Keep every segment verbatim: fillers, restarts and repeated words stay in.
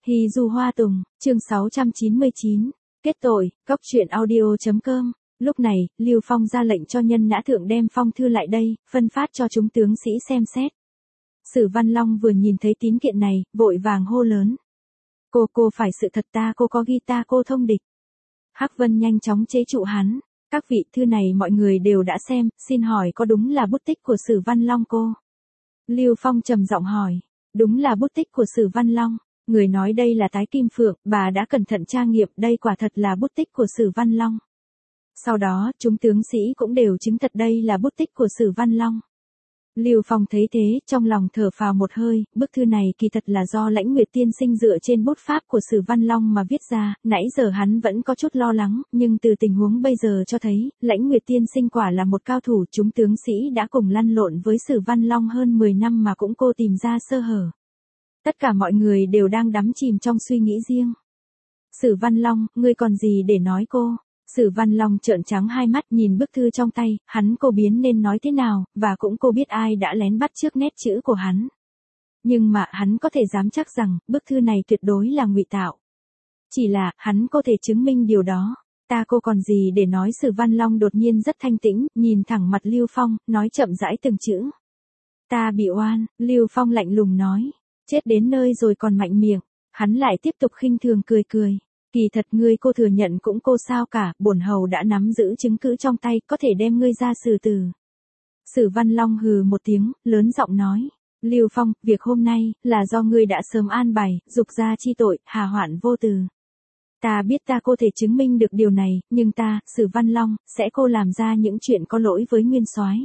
Hy Du Hoa Tùng, chương sáu trăm chín mươi chín, kết tội, cóc truyện audio chấm com. Lúc này, Lưu Phong ra lệnh cho nhân nã thượng đem phong thư lại đây, phân phát cho chúng tướng sĩ xem xét. Sử Văn Long vừa nhìn thấy tín kiện này, vội vàng hô lớn. Cô cô phải sự thật ta cô có ghi ta cô thông địch. Hắc Vân nhanh chóng chế trụ hắn. Các vị thư này mọi người đều đã xem, xin hỏi có đúng là bút tích của Sử Văn Long cô? Lưu Phong trầm giọng hỏi. Đúng là bút tích của Sử Văn Long. Người nói đây là Tái Kim Phượng, bà đã cẩn thận tra nghiệm, đây quả thật là bút tích của Sử Văn Long. Sau đó, chúng tướng sĩ cũng đều chứng thật đây là bút tích của Sử Văn Long. Lưu Phong thấy thế, trong lòng thở phào một hơi, bức thư này kỳ thật là do Lãnh Nguyệt tiên sinh dựa trên bút pháp của Sử Văn Long mà viết ra, nãy giờ hắn vẫn có chút lo lắng, nhưng từ tình huống bây giờ cho thấy, Lãnh Nguyệt tiên sinh quả là một cao thủ, chúng tướng sĩ đã cùng lăn lộn với Sử Văn Long hơn mười năm mà cũng cô tìm ra sơ hở. Tất cả mọi người đều đang đắm chìm trong suy nghĩ riêng. Sử Văn Long, ngươi còn gì để nói cô? Sử Văn Long trợn trắng hai mắt nhìn bức thư trong tay, hắn cô biến nên nói thế nào, và cũng cô biết ai đã lén bắt trước nét chữ của hắn. Nhưng mà hắn có thể dám chắc rằng, bức thư này tuyệt đối là ngụy tạo. Chỉ là, hắn có thể chứng minh điều đó. Ta cô còn gì để nói. Sử Văn Long đột nhiên rất thanh tĩnh, nhìn thẳng mặt Lưu Phong, nói chậm rãi từng chữ. Ta bị oan, Lưu Phong lạnh lùng nói. Chết đến nơi rồi còn mạnh miệng, hắn lại tiếp tục khinh thường cười cười. Kỳ thật ngươi cô thừa nhận cũng cô sao cả, bổn hầu đã nắm giữ chứng cứ trong tay, có thể đem ngươi ra xử tử. Sử Văn Long hừ một tiếng, lớn giọng nói. Lưu Phong, việc hôm nay, là do ngươi đã sớm an bài, dục ra chi tội, hà hoạn vô từ. Ta biết ta cô thể chứng minh được điều này, nhưng ta, Sử Văn Long, sẽ cô làm ra những chuyện có lỗi với nguyên soái.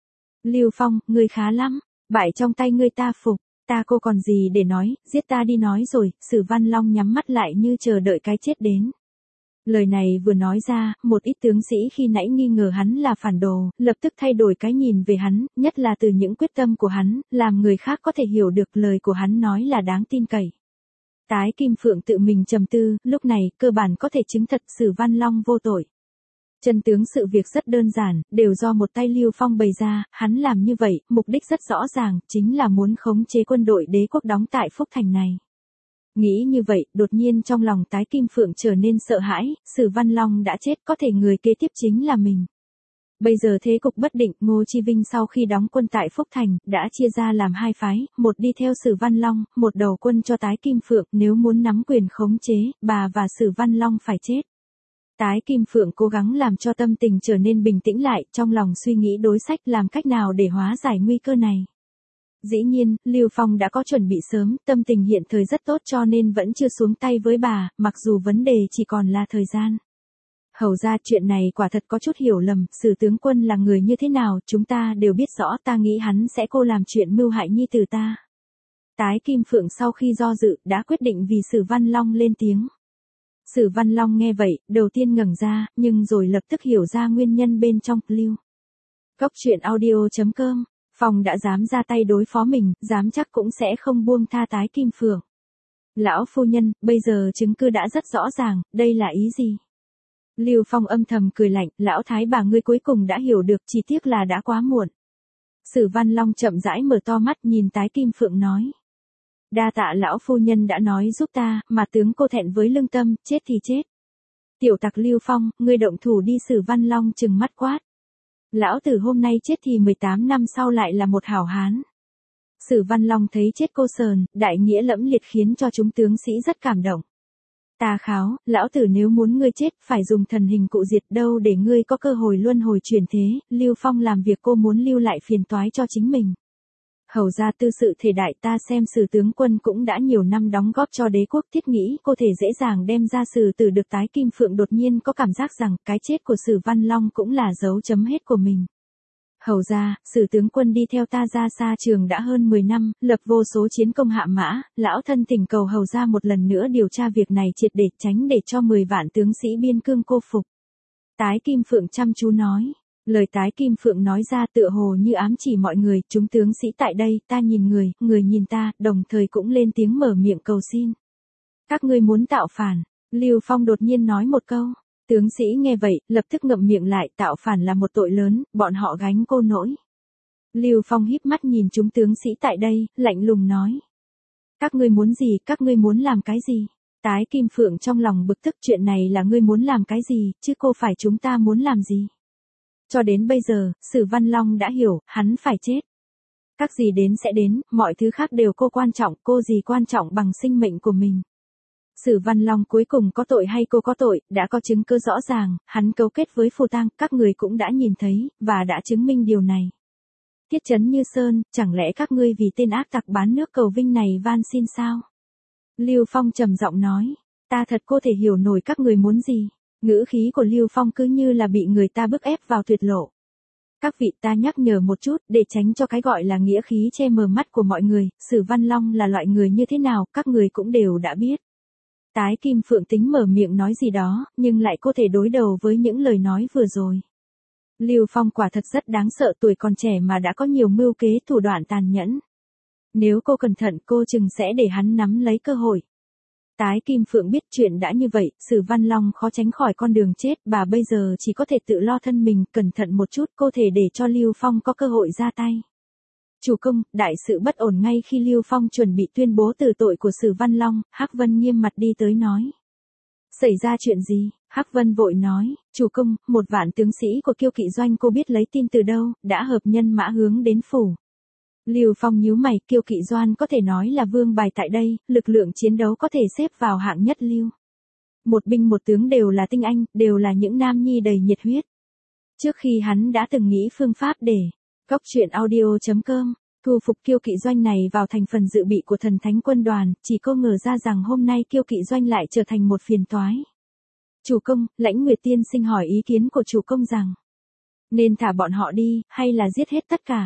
Lưu Phong, ngươi khá lắm, bại trong tay ngươi ta phục. Ta cô còn gì để nói, giết ta đi nói rồi. Sử Văn Long nhắm mắt lại như chờ đợi cái chết đến. Lời này vừa nói ra, một ít tướng sĩ khi nãy nghi ngờ hắn là phản đồ, lập tức thay đổi cái nhìn về hắn, nhất là từ những quyết tâm của hắn, làm người khác có thể hiểu được lời của hắn nói là đáng tin cậy. Tái Kim Phượng tự mình trầm tư, lúc này, cơ bản có thể chứng thật Sử Văn Long vô tội. Chân tướng sự việc rất đơn giản, đều do một tay Lưu Phong bày ra, hắn làm như vậy, mục đích rất rõ ràng, chính là muốn khống chế quân đội đế quốc đóng tại Phúc Thành này. Nghĩ như vậy, đột nhiên trong lòng Tái Kim Phượng trở nên sợ hãi, Sử Văn Long đã chết, có thể người kế tiếp chính là mình. Bây giờ thế cục bất định, Ngô Chi Vinh sau khi đóng quân tại Phúc Thành, đã chia ra làm hai phái, một đi theo Sử Văn Long, một đầu quân cho Tái Kim Phượng, nếu muốn nắm quyền khống chế, bà và Sử Văn Long phải chết. Tái Kim Phượng cố gắng làm cho tâm tình trở nên bình tĩnh lại, trong lòng suy nghĩ đối sách làm cách nào để hóa giải nguy cơ này. Dĩ nhiên, Lưu Phong đã có chuẩn bị sớm, tâm tình hiện thời rất tốt cho nên vẫn chưa xuống tay với bà, mặc dù vấn đề chỉ còn là thời gian. Hầu ra chuyện này quả thật có chút hiểu lầm, Sử tướng quân là người như thế nào, chúng ta đều biết rõ, ta nghĩ hắn sẽ cô làm chuyện mưu hại nhi tử ta. Tái Kim Phượng sau khi do dự, đã quyết định vì Sử Văn Long lên tiếng. Sử Văn Long nghe vậy, đầu tiên ngẩng ra, nhưng rồi lập tức hiểu ra nguyên nhân bên trong. Lưu Cóc truyện audio chấm com. Phong đã dám ra tay đối phó mình, dám chắc cũng sẽ không buông tha Tái Kim Phượng. Lão phu nhân, bây giờ chứng cứ đã rất rõ ràng, đây là ý gì? Lưu Phong âm thầm cười lạnh, lão thái bà ngươi cuối cùng đã hiểu được, chỉ tiếc là đã quá muộn. Sử Văn Long chậm rãi mở to mắt nhìn Tái Kim Phượng nói. Đa tạ lão phu nhân đã nói giúp ta, mà tướng cô thẹn với lương tâm, chết thì chết. Tiểu tặc Lưu Phong, ngươi động thủ đi. Sử Văn Long trừng mắt quát. Lão tử hôm nay chết thì mười tám năm sau lại là một hảo hán. Sử Văn Long thấy chết cô sờn, đại nghĩa lẫm liệt khiến cho chúng tướng sĩ rất cảm động. Ta kháo, lão tử nếu muốn ngươi chết, phải dùng thần hình cụ diệt đâu để ngươi có cơ hội luân hồi chuyển thế. Lưu Phong làm việc cô muốn lưu lại phiền toái cho chính mình. Hầu ra tư sự thể đại, ta xem Sử tướng quân cũng đã nhiều năm đóng góp cho đế quốc, thiết nghĩ cô thể dễ dàng đem ra xử tử được. Tái Kim Phượng đột nhiên có cảm giác rằng, cái chết của Sử Văn Long cũng là dấu chấm hết của mình. Hầu ra, Sử tướng quân đi theo ta ra xa trường đã hơn mười năm, lập vô số chiến công hạ mã, lão thân thỉnh cầu hầu ra một lần nữa điều tra việc này triệt để, tránh để cho mười vạn tướng sĩ biên cương cô phục. Tái Kim Phượng chăm chú nói. Lời Tái Kim Phượng nói ra tựa hồ như ám chỉ mọi người, chúng tướng sĩ tại đây, ta nhìn người, người nhìn ta, đồng thời cũng lên tiếng mở miệng cầu xin. Các ngươi muốn tạo phản. Lưu Phong đột nhiên nói một câu. Tướng sĩ nghe vậy, lập tức ngậm miệng lại, tạo phản là một tội lớn, bọn họ gánh cô nỗi. Lưu Phong híp mắt nhìn chúng tướng sĩ tại đây, lạnh lùng nói. Các ngươi muốn gì, các ngươi muốn làm cái gì? Tái Kim Phượng trong lòng bực tức, chuyện này là ngươi muốn làm cái gì, chứ cô phải chúng ta muốn làm gì. Cho đến bây giờ, Sử Văn Long đã hiểu, hắn phải chết. Các gì đến sẽ đến, mọi thứ khác đều cô quan trọng, cô gì quan trọng bằng sinh mệnh của mình. Sử Văn Long cuối cùng có tội hay cô có tội, đã có chứng cứ rõ ràng, hắn cấu kết với Phù Tang, các người cũng đã nhìn thấy, và đã chứng minh điều này. Tiết Chấn Như Sơn, chẳng lẽ các ngươi vì tên ác tặc bán nước cầu vinh này van xin sao? Lưu Phong trầm giọng nói, ta thật cô thể hiểu nổi các người muốn gì. Ngữ khí của Lưu Phong cứ như là bị người ta bức ép vào tuyệt lộ. Các vị, ta nhắc nhở một chút, để tránh cho cái gọi là nghĩa khí che mờ mắt của mọi người, Sử Văn Long là loại người như thế nào, các người cũng đều đã biết. Tái Kim Phượng tính mở miệng nói gì đó, nhưng lại có thể đối đầu với những lời nói vừa rồi. Lưu Phong quả thật rất đáng sợ, tuổi còn trẻ mà đã có nhiều mưu kế thủ đoạn tàn nhẫn. Nếu cô cẩn thận, cô chừng sẽ để hắn nắm lấy cơ hội. Tái Kim Phượng biết chuyện đã như vậy, Sử Văn Long khó tránh khỏi con đường chết, bà bây giờ chỉ có thể tự lo thân mình, cẩn thận một chút, cô thể để cho Lưu Phong có cơ hội ra tay. Chủ công, đại sự bất ổn. Ngay khi Lưu Phong chuẩn bị tuyên bố từ tội của Sử Văn Long, Hắc Vân nghiêm mặt đi tới nói. Xảy ra chuyện gì? Hắc Vân vội nói, chủ công, một vạn tướng sĩ của Kiêu Kỵ Doanh cô biết lấy tin từ đâu, đã hợp nhân mã hướng đến phủ. Lưu Phong nhíu mày, Kiêu Kỵ Doanh có thể nói là vương bài tại đây, lực lượng chiến đấu có thể xếp vào hạng nhất lưu. Một binh một tướng đều là tinh anh, đều là những nam nhi đầy nhiệt huyết. Trước khi hắn đã từng nghĩ phương pháp để Cóc truyện audio chấm com thu phục Kiêu Kỵ Doanh này vào thành phần dự bị của Thần Thánh Quân đoàn, chỉ có ngờ ra rằng hôm nay Kiêu Kỵ Doanh lại trở thành một phiền toái. Chủ công, Lãnh Nguyệt Tiên Sinh hỏi ý kiến của chủ công rằng nên thả bọn họ đi, hay là giết hết tất cả?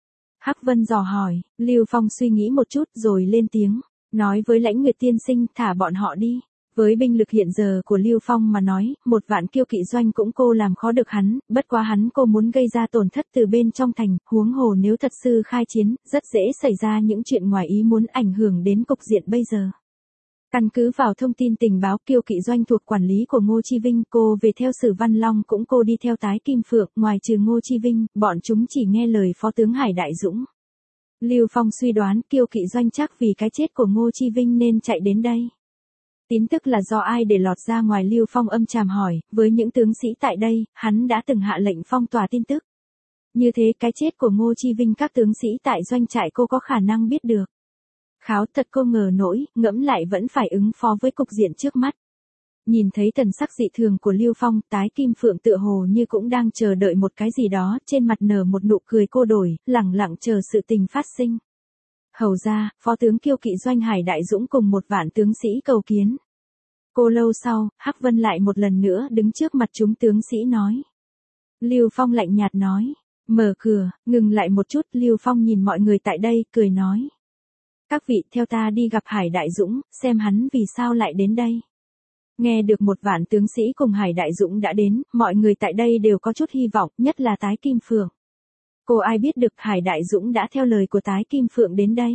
Hắc Vân dò hỏi, Lưu Phong suy nghĩ một chút rồi lên tiếng, nói với Lãnh Nguyệt Tiên Sinh thả bọn họ đi. Với binh lực hiện giờ của Lưu Phong mà nói, một vạn Kiêu Kỵ Doanh cũng cô làm khó được hắn, bất quá hắn cô muốn gây ra tổn thất từ bên trong thành, huống hồ nếu thật sự khai chiến, rất dễ xảy ra những chuyện ngoài ý muốn ảnh hưởng đến cục diện bây giờ. Căn cứ vào thông tin tình báo, Kiêu Kỵ Doanh thuộc quản lý của Ngô Chi Vinh, cô về theo Sử Văn Long cũng cô đi theo Tái Kim Phượng, ngoài trừ Ngô Chi Vinh, bọn chúng chỉ nghe lời Phó tướng Hải Đại Dũng. Lưu Phong suy đoán Kiêu Kỵ Doanh chắc vì cái chết của Ngô Chi Vinh nên chạy đến đây. Tin tức là do ai để lọt ra ngoài? Lưu Phong âm trầm hỏi, với những tướng sĩ tại đây, hắn đã từng hạ lệnh phong tỏa tin tức. Như thế cái chết của Ngô Chi Vinh các tướng sĩ tại doanh trại cô có khả năng biết được. Kháo thật cô ngờ nổi, ngẫm lại vẫn phải ứng phó với cục diện trước mắt. Nhìn thấy thần sắc dị thường của Lưu Phong, Tái Kim Phượng tựa hồ như cũng đang chờ đợi một cái gì đó, trên mặt nở một nụ cười cô đổi, lẳng lặng chờ sự tình phát sinh. Hầu ra, Phó tướng Kiêu Kỵ Doanh Hải Đại Dũng cùng một vạn tướng sĩ cầu kiến. Cô lâu sau, Hắc Vân lại một lần nữa đứng trước mặt chúng tướng sĩ nói. Lưu Phong lạnh nhạt nói, mở cửa, ngừng lại một chút, Lưu Phong nhìn mọi người tại đây, cười nói. Các vị theo ta đi gặp Hải Đại Dũng, xem hắn vì sao lại đến đây. Nghe được một vạn tướng sĩ cùng Hải Đại Dũng đã đến, mọi người tại đây đều có chút hy vọng, nhất là Tái Kim Phượng. Cô ai biết được Hải Đại Dũng đã theo lời của Tái Kim Phượng đến đây.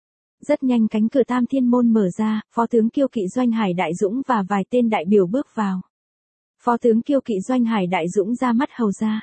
Rất nhanh cánh cửa Tam Thiên Môn mở ra, Phó tướng Kiêu Kỵ Doanh Hải Đại Dũng và vài tên đại biểu bước vào. Phó tướng Kiêu Kỵ Doanh Hải Đại Dũng ra mắt hầu ra.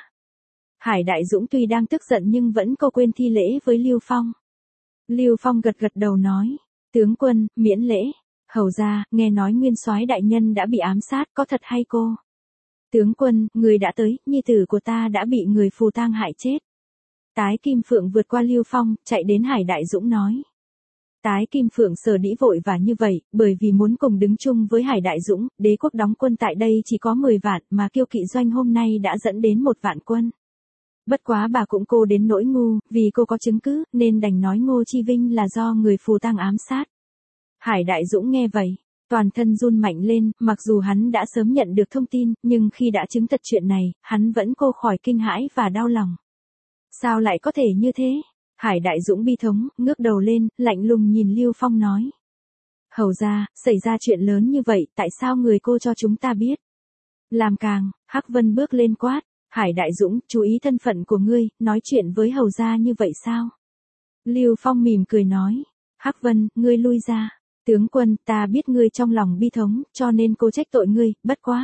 Hải Đại Dũng tuy đang tức giận nhưng vẫn cô quên thi lễ với Lưu Phong. Lưu Phong gật gật đầu nói, tướng quân, miễn lễ. Hầu ra, nghe nói Nguyên Soái đại nhân đã bị ám sát, có thật hay cô? Tướng quân, người đã tới, nhi tử của ta đã bị người Phù Tang hại chết. Tái Kim Phượng vượt qua Lưu Phong, chạy đến Hải Đại Dũng nói. Tái Kim Phượng sở dĩ vội và như vậy, bởi vì muốn cùng đứng chung với Hải Đại Dũng, đế quốc đóng quân tại đây chỉ có mười vạn, mà Kiêu Kỵ Doanh hôm nay đã dẫn đến một vạn quân. Bất quá bà cũng cô đến nỗi ngu, vì cô có chứng cứ, nên đành nói Ngô Chi Vinh là do người Phù Tang ám sát. Hải Đại Dũng nghe vậy, toàn thân run mạnh lên, mặc dù hắn đã sớm nhận được thông tin, nhưng khi đã chứng thật chuyện này, hắn vẫn cô khỏi kinh hãi và đau lòng. Sao lại có thể như thế? Hải Đại Dũng bi thống, ngước đầu lên, lạnh lùng nhìn Lưu Phong nói. Hầu ra, xảy ra chuyện lớn như vậy, tại sao người cô cho chúng ta biết? Làm càng, Hắc Vân bước lên quát. Hải Đại Dũng, chú ý thân phận của ngươi, nói chuyện với hầu ra như vậy sao? Lưu Phong mỉm cười nói. Hắc Vân, ngươi lui ra. Tướng quân, ta biết ngươi trong lòng bi thống, cho nên cô trách tội ngươi, bất quá.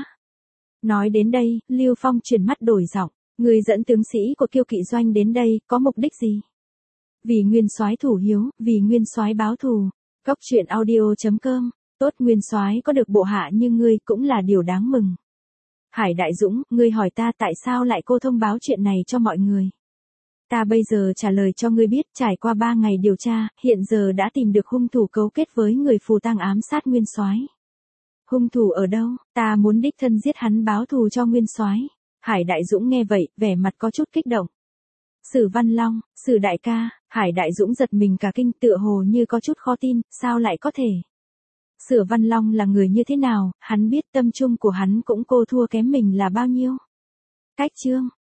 Nói đến đây, Lưu Phong chuyển mắt đổi giọng. Ngươi dẫn tướng sĩ của Kiêu Kỵ Doanh đến đây, có mục đích gì? Vì Nguyên Soái thủ hiếu, vì Nguyên Soái báo thù. Cóc truyện audio chấm com. Tốt, nguyên soái có được bộ hạ như ngươi cũng là điều đáng mừng. Hải Đại Dũng, ngươi hỏi ta tại sao lại cô thông báo chuyện này cho mọi người. Ta bây giờ trả lời cho ngươi biết, trải qua ba ngày điều tra, hiện giờ đã tìm được hung thủ cấu kết với người phù tang ám sát nguyên soái. Hung thủ ở đâu? Ta muốn đích thân giết hắn báo thù cho nguyên soái. Hải Đại Dũng nghe vậy, vẻ mặt có chút kích động. Sử Văn Long, Sử đại ca. Hải Đại Dũng giật mình cả kinh, tựa hồ như có chút khó tin, sao lại có thể? Sử Văn Long là người như thế nào, hắn biết tâm trung của hắn cũng cô thua kém mình là bao nhiêu. Cách chương,